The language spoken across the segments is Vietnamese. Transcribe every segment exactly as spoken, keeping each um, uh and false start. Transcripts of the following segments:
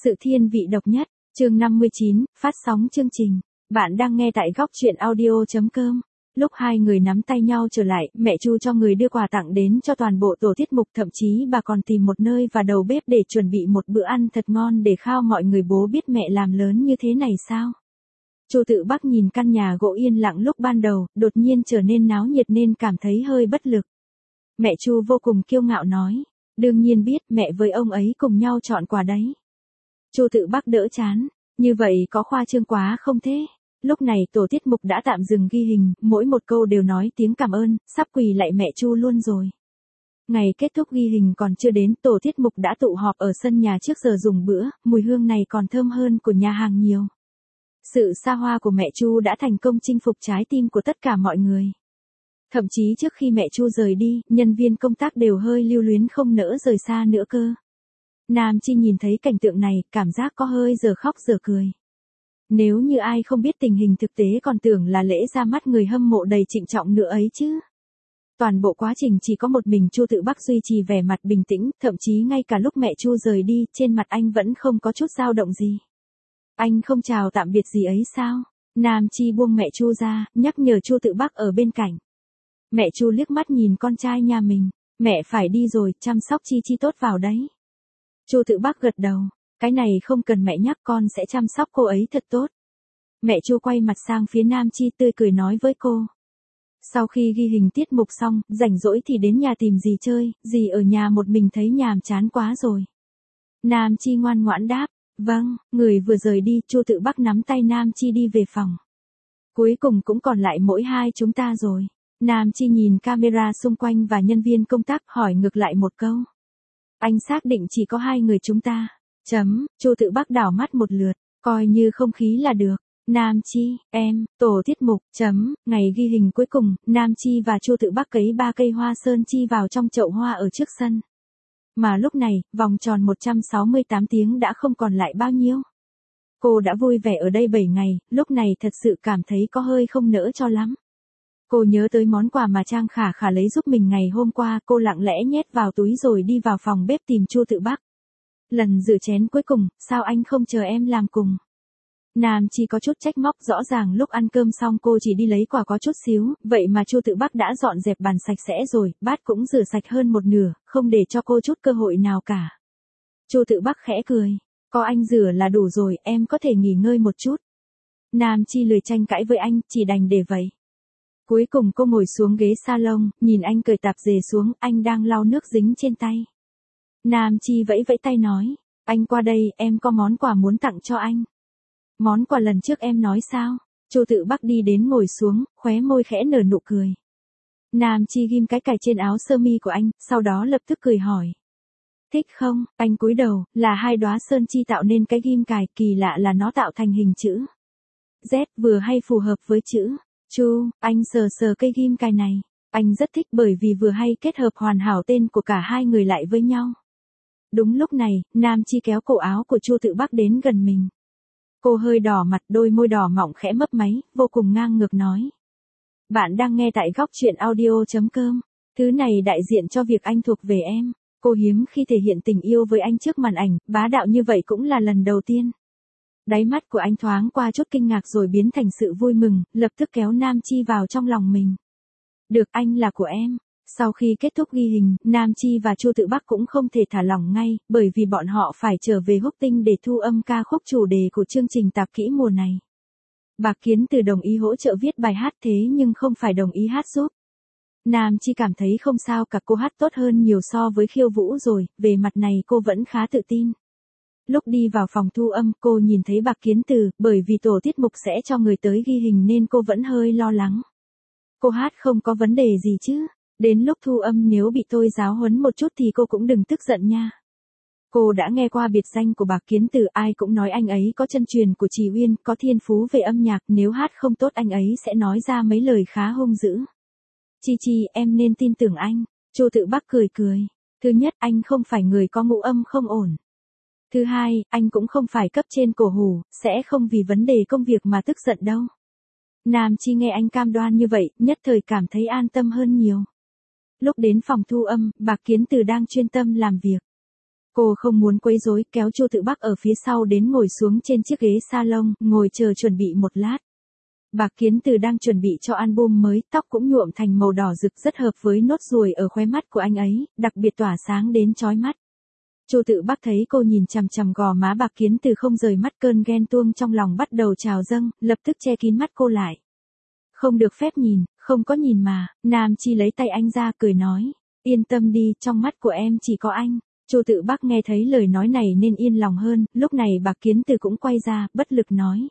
Sự thiên vị độc nhất, chương năm mươi chín, phát sóng chương trình. Bạn đang nghe tại góc truyện audio chấm com. Lúc hai người nắm tay nhau trở lại, mẹ Chu cho người đưa quà tặng đến cho toàn bộ tổ tiết mục, thậm chí bà còn tìm một nơi và đầu bếp để chuẩn bị một bữa ăn thật ngon để khao mọi người. Bố biết mẹ làm lớn như thế này sao? Chu Tự Bắc nhìn căn nhà gỗ yên lặng lúc ban đầu, đột nhiên trở nên náo nhiệt nên cảm thấy hơi bất lực. Mẹ Chu vô cùng kiêu ngạo nói, đương nhiên biết, mẹ với ông ấy cùng nhau chọn quà đấy. Chu Tự Bắc đỡ chán, như vậy có khoa trương quá không thế? Lúc này tổ tiết mục đã tạm dừng ghi hình, mỗi một câu đều nói tiếng cảm ơn, sắp quỳ lạy mẹ Chu luôn rồi. Ngày kết thúc ghi hình còn chưa đến, tổ tiết mục đã tụ họp ở sân nhà trước giờ dùng bữa, mùi hương này còn thơm hơn của nhà hàng nhiều. Sự xa hoa của mẹ Chu đã thành công chinh phục trái tim của tất cả mọi người. Thậm chí trước khi mẹ Chu rời đi, nhân viên công tác đều hơi lưu luyến không nỡ rời xa nữa cơ. Nam Chi nhìn thấy cảnh tượng này, cảm giác có hơi giờ khóc giờ cười. Nếu như ai không biết tình hình thực tế còn tưởng là lễ ra mắt người hâm mộ đầy trịnh trọng nữa ấy chứ. Toàn bộ quá trình chỉ có một mình Chu Tự Bắc duy trì vẻ mặt bình tĩnh, thậm chí ngay cả lúc mẹ Chu rời đi, trên mặt anh vẫn không có chút dao động gì. Anh không chào tạm biệt gì ấy sao? Nam Chi buông mẹ Chu ra, nhắc nhở Chu Tự Bắc ở bên cạnh. Mẹ Chu liếc mắt nhìn con trai nhà mình, mẹ phải đi rồi, chăm sóc Chi Chi tốt vào đấy. Chu Tự Bắc gật đầu, cái này không cần mẹ nhắc, con sẽ chăm sóc cô ấy thật tốt. Mẹ Chu quay mặt sang phía Nam Chi tươi cười nói với cô. Sau khi ghi hình tiết mục xong, rảnh rỗi thì đến nhà tìm dì chơi, dì ở nhà một mình thấy nhàm chán quá rồi. Nam Chi ngoan ngoãn đáp, vâng. Người vừa rời đi, Chu Tự Bắc nắm tay Nam Chi đi về phòng. Cuối cùng cũng còn lại mỗi hai chúng ta rồi. Nam Chi nhìn camera xung quanh và nhân viên công tác, hỏi ngược lại một câu. Anh xác định chỉ có hai người chúng ta. Chấm, Chu Tự Bắc đảo mắt một lượt, coi như không khí là được. Nam Chi, em, tổ tiết mục, chấm, ngày ghi hình cuối cùng, Nam Chi và Chu Tự Bắc cấy ba cây hoa sơn chi vào trong chậu hoa ở trước sân. Mà lúc này, vòng tròn một trăm sáu mươi tám tiếng đã không còn lại bao nhiêu. Cô đã vui vẻ ở đây bảy ngày, lúc này thật sự cảm thấy có hơi không nỡ cho lắm. Cô nhớ tới món quà mà Trang Khả Khả lấy giúp mình ngày hôm qua, cô lặng lẽ nhét vào túi rồi đi vào phòng bếp tìm Chu Tự Bắc. Lần rửa chén cuối cùng, sao anh không chờ em làm cùng? Nam Chi có chút trách móc, rõ ràng lúc ăn cơm xong cô chỉ đi lấy quà có chút xíu, vậy mà Chu Tự Bắc đã dọn dẹp bàn sạch sẽ rồi, bát cũng rửa sạch hơn một nửa, không để cho cô chút cơ hội nào cả. Chu Tự Bắc khẽ cười, có anh rửa là đủ rồi, em có thể nghỉ ngơi một chút. Nam Chi lười tranh cãi với anh, chỉ đành để vậy. Cuối cùng cô ngồi xuống ghế salon, nhìn anh cởi tạp dề xuống, anh đang lau nước dính trên tay. Nam Chi vẫy vẫy tay nói, anh qua đây, em có món quà muốn tặng cho anh. Món quà lần trước em nói sao? Chu Tự Bắc đi đến ngồi xuống, khóe môi khẽ nở nụ cười. Nam Chi ghim cái cài trên áo sơ mi của anh, sau đó lập tức cười hỏi. Thích không? Anh cúi đầu, là hai đóa sơn chi tạo nên cái ghim cài, kỳ lạ là nó tạo thành hình chữ Z, vừa hay phù hợp với chữ Chu. Anh sờ sờ cây ghim cài này, anh rất thích bởi vì vừa hay kết hợp hoàn hảo tên của cả hai người lại với nhau. Đúng lúc này, Nam Chi kéo cổ áo của Chu Tự Bắc đến gần mình. Cô hơi đỏ mặt, đôi môi đỏ mọng khẽ mấp máy, vô cùng ngang ngược nói. Bạn đang nghe tại góc truyện audio chấm com. Thứ này đại diện cho việc anh thuộc về em. Cô hiếm khi thể hiện tình yêu với anh trước màn ảnh, bá đạo như vậy cũng là lần đầu tiên. Đáy mắt của anh thoáng qua chút kinh ngạc rồi biến thành sự vui mừng, lập tức kéo Nam Chi vào trong lòng mình. Được, anh là của em. Sau khi kết thúc ghi hình, Nam Chi và Chu Tự Bắc cũng không thể thả lỏng ngay, bởi vì bọn họ phải trở về Húc Tinh để thu âm ca khúc chủ đề của chương trình tạp kỹ mùa này. Bạc Kiến Từ đồng ý hỗ trợ viết bài hát thế nhưng không phải đồng ý hát giúp. Nam Chi cảm thấy không sao cả, cô hát tốt hơn nhiều so với Khiêu Vũ rồi, về mặt này cô vẫn khá tự tin. Lúc đi vào phòng thu âm, cô nhìn thấy Bạc Kiến Từ, bởi vì tổ tiết mục sẽ cho người tới ghi hình nên cô vẫn hơi lo lắng. Cô hát không có vấn đề gì chứ? Đến lúc thu âm nếu bị tôi giáo huấn một chút thì cô cũng đừng tức giận nha. Cô đã nghe qua biệt danh của Bạc Kiến Từ, ai cũng nói anh ấy có chân truyền của Trì Uyên, có thiên phú về âm nhạc, nếu hát không tốt anh ấy sẽ nói ra mấy lời khá hung dữ. Chi Chi, em nên tin tưởng anh. Chu Tự Bắc cười cười. Thứ nhất, anh không phải người có ngũ âm không ổn. Thứ hai, anh cũng không phải cấp trên cổ hủ, sẽ không vì vấn đề công việc mà tức giận đâu. Nam Chi nghe anh cam đoan như vậy, nhất thời cảm thấy an tâm hơn nhiều. Lúc đến phòng thu âm, Bạc Kiến Từ đang chuyên tâm làm việc. Cô không muốn quấy rối, kéo Chu Tự Bắc ở phía sau đến ngồi xuống trên chiếc ghế salon, ngồi chờ chuẩn bị một lát. Bạc Kiến Từ đang chuẩn bị cho album mới, tóc cũng nhuộm thành màu đỏ rực rất hợp với nốt ruồi ở khóe mắt của anh ấy, đặc biệt tỏa sáng đến chói mắt. Chu Tự Bắc thấy cô nhìn chằm chằm gò má Bạc Kiến Từ không rời mắt, cơn ghen tuông trong lòng bắt đầu trào dâng, lập tức che kín mắt cô lại. Không được phép nhìn, không có nhìn mà. Nam Chi lấy tay anh ra cười nói, yên tâm đi, trong mắt của em chỉ có anh. Chu Tự Bắc nghe thấy lời nói này nên yên lòng hơn, lúc này Bạc Kiến Từ cũng quay ra, bất lực nói.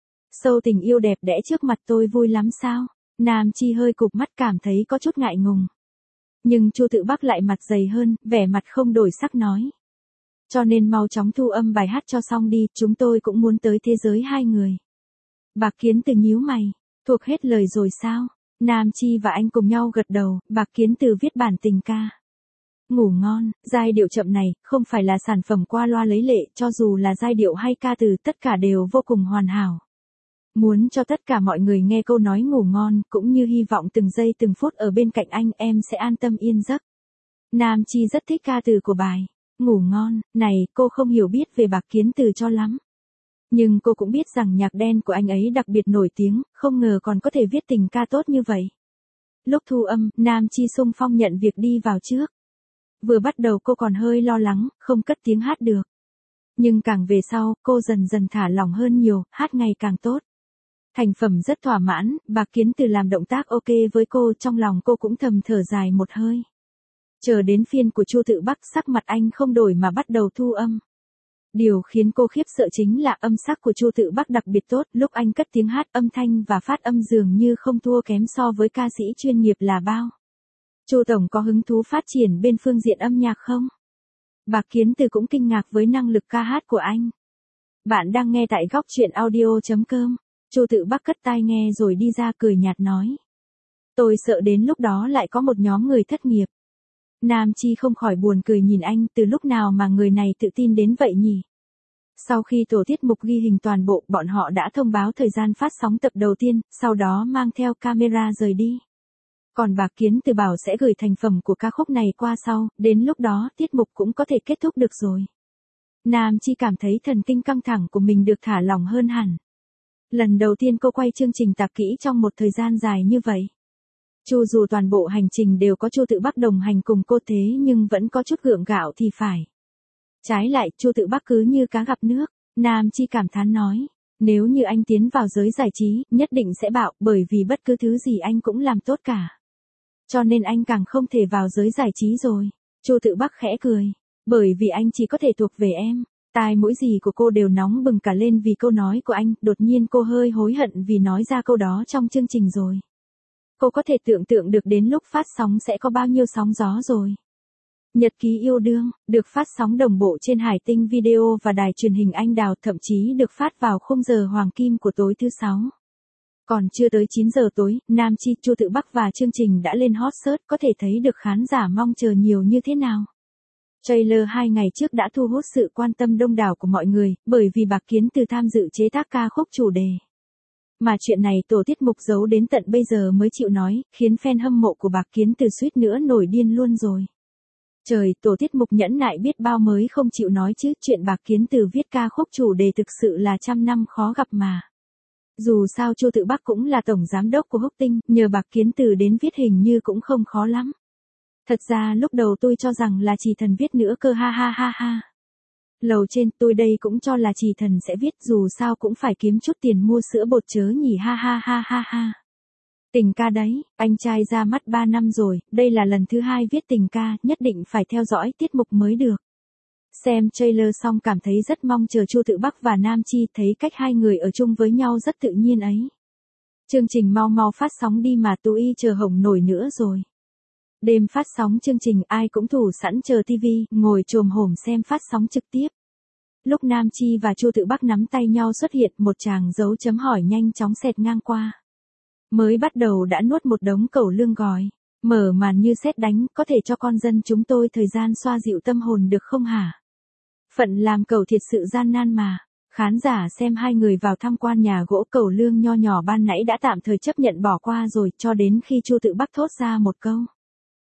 Sâu tình yêu đẹp đẽ trước mặt tôi vui lắm sao? Nam Chi hơi cụp mắt cảm thấy có chút ngại ngùng. Nhưng Chu Tự Bắc lại mặt dày hơn, vẻ mặt không đổi sắc nói. Cho nên mau chóng thu âm bài hát cho xong đi, chúng tôi cũng muốn tới thế giới hai người. Bạc Kiến Từ nhíu mày, thuộc hết lời rồi sao? Nam Chi và anh cùng nhau gật đầu, Bạc Kiến Từ viết bản tình ca. Ngủ ngon, giai điệu chậm này, không phải là sản phẩm qua loa lấy lệ, cho dù là giai điệu hay ca từ tất cả đều vô cùng hoàn hảo. Muốn cho tất cả mọi người nghe câu nói ngủ ngon, cũng như hy vọng từng giây từng phút ở bên cạnh anh em sẽ an tâm yên giấc. Nam Chi rất thích ca từ của bài. Ngủ ngon, này, cô không hiểu biết về Bạc Kiến Từ cho lắm. Nhưng cô cũng biết rằng nhạc đen của anh ấy đặc biệt nổi tiếng, không ngờ còn có thể viết tình ca tốt như vậy. Lúc thu âm, Nam Chi xung phong nhận việc đi vào trước. Vừa bắt đầu cô còn hơi lo lắng, không cất tiếng hát được. Nhưng càng về sau, cô dần dần thả lỏng hơn nhiều, hát ngày càng tốt. Thành phẩm rất thỏa mãn, Bạc Kiến Từ làm động tác ok với cô, trong lòng cô cũng thầm thở dài một hơi. Chờ đến phiên của Chu Tự Bắc, sắc mặt anh không đổi mà bắt đầu thu âm. Điều khiến cô khiếp sợ chính là âm sắc của Chu Tự Bắc đặc biệt tốt, lúc anh cất tiếng hát âm thanh và phát âm dường như không thua kém so với ca sĩ chuyên nghiệp là bao. Chu tổng có hứng thú phát triển bên phương diện âm nhạc không? Bạc Kiến Từ cũng kinh ngạc với năng lực ca hát của anh. Bạn đang nghe tại góc truyện audio chấm com. Chu Tự Bắc cất tai nghe rồi đi ra cười nhạt nói. Tôi sợ đến lúc đó lại có một nhóm người thất nghiệp. Nam Chi không khỏi buồn cười nhìn anh, từ lúc nào mà người này tự tin đến vậy nhỉ? Sau khi tổ tiết mục ghi hình toàn bộ, bọn họ đã thông báo thời gian phát sóng tập đầu tiên, sau đó mang theo camera rời đi. Còn Bạc Kiến Từ bảo sẽ gửi thành phẩm của ca khúc này qua sau, đến lúc đó tiết mục cũng có thể kết thúc được rồi. Nam Chi cảm thấy thần kinh căng thẳng của mình được thả lỏng hơn hẳn. Lần đầu tiên cô quay chương trình tạp kỹ trong một thời gian dài như vậy. Chu dù toàn bộ hành trình đều có Chu Tự Bắc đồng hành cùng cô thế nhưng vẫn có chút gượng gạo thì phải. Trái lại, Chu Tự Bắc cứ như cá gặp nước, Nam Chi cảm thán nói. Nếu như anh tiến vào giới giải trí, nhất định sẽ bạo, bởi vì bất cứ thứ gì anh cũng làm tốt cả. Cho nên anh càng không thể vào giới giải trí rồi. Chu Tự Bắc khẽ cười. Bởi vì anh chỉ có thể thuộc về em. Tai mũi gì của cô đều nóng bừng cả lên vì câu nói của anh, đột nhiên cô hơi hối hận vì nói ra câu đó trong chương trình rồi. Cô có thể tưởng tượng được đến lúc phát sóng sẽ có bao nhiêu sóng gió rồi. Nhật ký yêu đương, được phát sóng đồng bộ trên Hải Tinh Video và đài truyền hình Anh Đào, thậm chí được phát vào khung giờ hoàng kim của tối thứ sáu. Còn chưa tới chín giờ tối, Nam Chi, Chu Tự Bắc và chương trình đã lên hot search, có thể thấy được khán giả mong chờ nhiều như thế nào. Trailer hai ngày trước đã thu hút sự quan tâm đông đảo của mọi người, bởi vì Bạc Kiến Từ tham dự chế tác ca khúc chủ đề. Mà chuyện này tổ tiết mục giấu đến tận bây giờ mới chịu nói, khiến fan hâm mộ của Bạc Kiến Từ suýt nữa nổi điên luôn rồi. Trời, tổ tiết mục nhẫn nại biết bao mới không chịu nói chứ, chuyện Bạc Kiến Từ viết ca khúc chủ đề thực sự là trăm năm khó gặp mà. Dù sao Chu Tự Bắc cũng là tổng giám đốc của Húc Tinh, nhờ Bạc Kiến Từ đến viết hình như cũng không khó lắm. Thật ra lúc đầu tôi cho rằng là Trì Thần viết nữa cơ, ha ha ha ha. Lầu trên, tôi đây cũng cho là Trì Thần sẽ viết, dù sao cũng phải kiếm chút tiền mua sữa bột chớ nhỉ, ha ha ha ha ha. Tình ca đấy, anh trai ra mắt ba năm rồi, đây là lần thứ hai viết tình ca, nhất định phải theo dõi tiết mục mới được. Xem trailer xong cảm thấy rất mong chờ Chu Tự Bắc và Nam Chi, thấy cách hai người ở chung với nhau rất tự nhiên ấy. Chương trình mau mau phát sóng đi mà, tụi y chờ hổng nổi nữa rồi. Đêm phát sóng chương trình ai cũng thủ sẵn chờ tivi, ngồi chồm hổm xem phát sóng trực tiếp. Lúc Nam Chi và Chu Tự Bắc nắm tay nhau xuất hiện, một tràng dấu chấm hỏi nhanh chóng xẹt ngang qua. Mới bắt đầu đã nuốt một đống cẩu lương gỏi. Mở màn như sét đánh, có thể cho con dân chúng tôi thời gian xoa dịu tâm hồn được không hả? Phận làm cẩu thiệt sự gian nan mà. Khán giả xem hai người vào tham quan nhà gỗ cẩu lương nho nhỏ ban nãy đã tạm thời chấp nhận bỏ qua rồi, cho đến khi Chu Tự Bắc thốt ra một câu.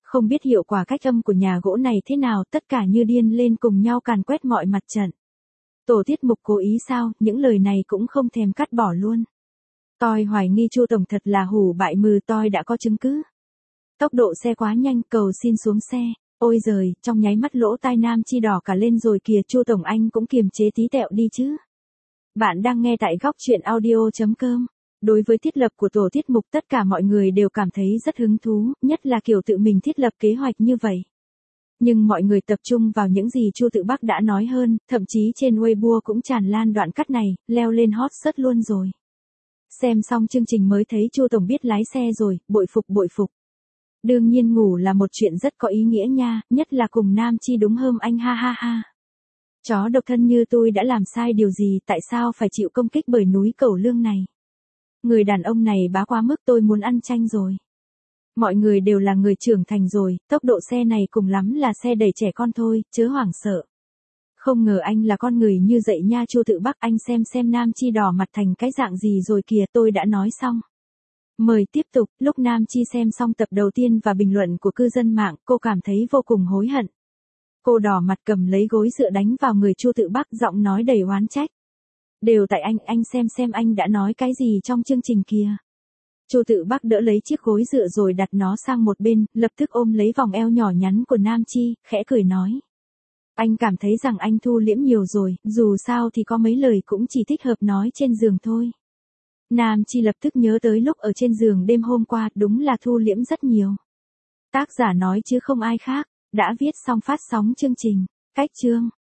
Không biết hiệu quả cách âm của nhà gỗ này thế nào, tất cả như điên lên cùng nhau càn quét mọi mặt trận. Tổ tiết mục cố ý sao, những lời này cũng không thèm cắt bỏ luôn. Tôi hoài nghi Chu tổng thật là hủ bại mừ, tôi đã có chứng cứ. Tốc độ xe quá nhanh, cầu xin xuống xe. Ôi giời, trong nháy mắt lỗ tai Nam Chi đỏ cả lên rồi kìa, Chu tổng anh cũng kiềm chế tí tẹo đi chứ. Bạn đang nghe tại góc truyện audio chấm com. Đối với thiết lập của tổ tiết mục tất cả mọi người đều cảm thấy rất hứng thú, nhất là kiểu tự mình thiết lập kế hoạch như vậy. Nhưng mọi người tập trung vào những gì Chu Tự Bắc đã nói hơn, thậm chí trên Weibo cũng tràn lan đoạn cắt này, leo lên hot search luôn rồi. Xem xong chương trình mới thấy Chu tổng biết lái xe rồi, bội phục bội phục. Đương nhiên ngủ là một chuyện rất có ý nghĩa nha, nhất là cùng Nam Chi đúng hơm anh ha ha ha. Chó độc thân như tôi đã làm sai điều gì, tại sao phải chịu công kích bởi núi cẩu lương này? Người đàn ông này bá quá mức, tôi muốn ăn chanh rồi. Mọi người đều là người trưởng thành rồi, tốc độ xe này cùng lắm là xe đẩy trẻ con thôi, chớ hoảng sợ. Không ngờ anh là con người như vậy nha Chu Tự Bắc, anh xem xem Nam Chi đỏ mặt thành cái dạng gì rồi kìa, tôi đã nói xong. Mời tiếp tục, lúc Nam Chi xem xong tập đầu tiên và bình luận của cư dân mạng, cô cảm thấy vô cùng hối hận. Cô đỏ mặt cầm lấy gối dựa đánh vào người Chu Tự Bắc, giọng nói đầy oán trách. Đều tại anh, anh xem xem anh đã nói cái gì trong chương trình kia. Chu Tự Bắc đỡ lấy chiếc gối dựa rồi đặt nó sang một bên, lập tức ôm lấy vòng eo nhỏ nhắn của Nam Chi, khẽ cười nói. Anh cảm thấy rằng anh thu liễm nhiều rồi, dù sao thì có mấy lời cũng chỉ thích hợp nói trên giường thôi. Nam Chi lập tức nhớ tới lúc ở trên giường đêm hôm qua, đúng là thu liễm rất nhiều. Tác giả nói chứ không ai khác, đã viết xong phát sóng chương trình. Cách chương